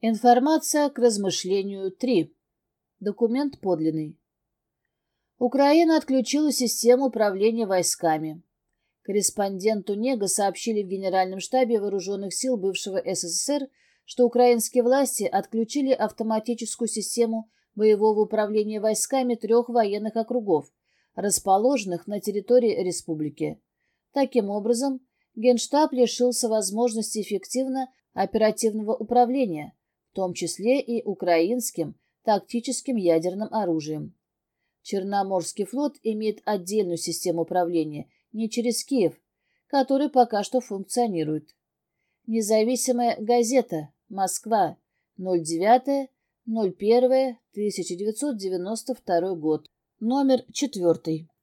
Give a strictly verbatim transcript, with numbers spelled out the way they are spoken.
Информация к размышлению три. Документ подлинный. Украина отключила систему управления войсками. Корреспонденту НЕГА сообщили в Генеральном штабе Вооруженных сил бывшего СССР, что украинские власти отключили автоматическую систему боевого управления войсками трех военных округов, расположенных на территории республики. Таким образом, Генштаб лишился возможности эффективно оперативного управления, в том числе и украинским тактическим ядерным оружием. Черноморский флот имеет отдельную систему управления не через Киев, который пока что функционирует. Независимая газета «Москва», ноль девятое ноль первое тысяча девятьсот девяносто второй год, номер четвертый.